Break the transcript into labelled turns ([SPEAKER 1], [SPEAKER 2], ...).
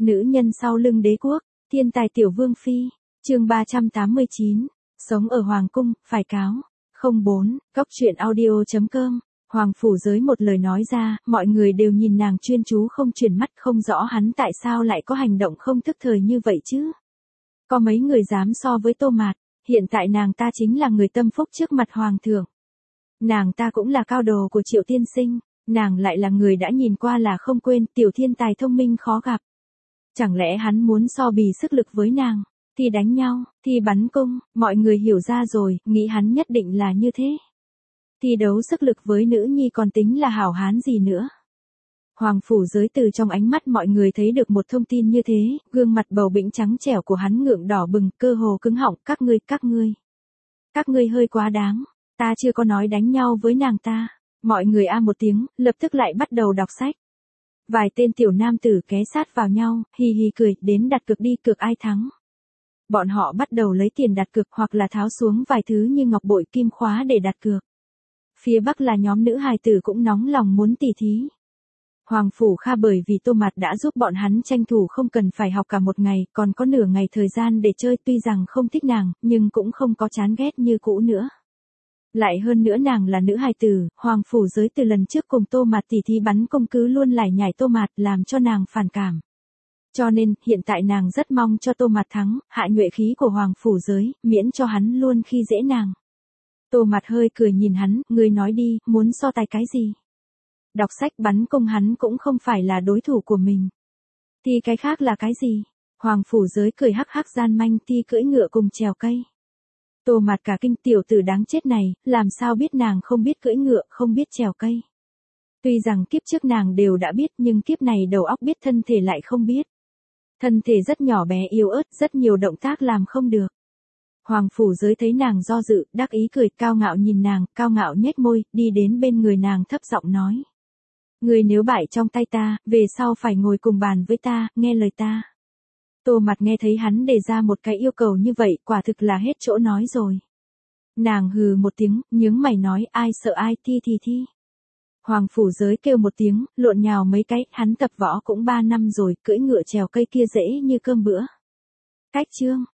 [SPEAKER 1] Nữ nhân sau lưng đế quốc, thiên tài tiểu vương phi, chương 389, sống ở hoàng cung, phải cáo. 04, góc truyện audio.com, Hoàng Phủ Giới một lời nói ra, mọi người đều nhìn nàng chuyên chú không chuyển mắt, không rõ hắn tại sao lại có hành động không thức thời như vậy chứ. Có mấy người dám so với Tô Mạt, hiện tại nàng ta chính là người tâm phúc trước mặt hoàng thượng. Nàng ta cũng là cao đồ của Triệu tiên sinh, nàng lại là người đã nhìn qua là không quên, tiểu thiên tài thông minh khó gặp. Chẳng lẽ hắn muốn so bì sức lực với nàng, thì đánh nhau, thì bắn cung, mọi người hiểu ra rồi, nghĩ hắn nhất định là như thế. Thi đấu sức lực với nữ nhi còn tính là hảo hán gì nữa. Hoàng Phủ Giới từ trong ánh mắt mọi người thấy được một thông tin như thế, gương mặt bầu bĩnh trắng trẻo của hắn ngượng đỏ bừng, cơ hồ cứng họng, các ngươi hơi quá đáng, ta chưa có nói đánh nhau với nàng ta. Mọi người a một tiếng, lập tức lại bắt đầu đọc sách. Vài tên tiểu nam tử ké sát vào nhau, hì hì cười, đến đặt cược đi, cược ai thắng. Bọn họ bắt đầu lấy tiền đặt cược hoặc là tháo xuống vài thứ như ngọc bội kim khóa để đặt cược. Phía Bắc là nhóm nữ hài tử cũng nóng lòng muốn tỉ thí. Hoàng Phủ Kha bởi vì Tô Mạt đã giúp bọn hắn tranh thủ không cần phải học cả một ngày, còn có nửa ngày thời gian để chơi, tuy rằng không thích nàng, nhưng cũng không có chán ghét như cũ nữa. Lại hơn nữa nàng là nữ hài tử, Hoàng Phủ Giới từ lần trước cùng Tô Mạt tỉ thí bắn cung cứ luôn lải nhải Tô Mạt làm cho nàng phản cảm. Cho nên, hiện tại nàng rất mong cho Tô Mạt thắng, hạ nhuệ khí của Hoàng Phủ Giới, miễn cho hắn luôn khi dễ nàng. Tô Mạt hơi cười nhìn hắn, ngươi nói đi, muốn so tài cái gì? Đọc sách bắn cung hắn cũng không phải là đối thủ của mình. Thì cái khác là cái gì? Hoàng Phủ Giới cười hắc hắc gian manh, thi cưỡi ngựa cùng trèo cây. Tô Mạt cả kinh, tiểu tử đáng chết này, làm sao biết nàng không biết cưỡi ngựa, không biết trèo cây. Tuy rằng kiếp trước nàng đều đã biết, nhưng kiếp này đầu óc biết, thân thể lại không biết. Thân thể rất nhỏ bé yếu ớt, rất nhiều động tác làm không được. Hoàng Phủ Giới thấy nàng do dự, đắc ý cười, cao ngạo nhìn nàng, cao ngạo nhếch môi, đi đến bên người nàng thấp giọng nói. Ngươi nếu bại trong tay ta, về sau phải ngồi cùng bàn với ta, nghe lời ta. Tô Mạt nghe thấy hắn đề ra một cái yêu cầu như vậy, quả thực là hết chỗ nói rồi. Nàng hừ một tiếng, nhướng mày nói, ai sợ ai, thi thì thi. Hoàng Phủ Giới kêu một tiếng, lộn nhào mấy cái, hắn tập võ cũng 3 năm rồi, cưỡi ngựa trèo cây kia dễ như cơm bữa. Cách chương,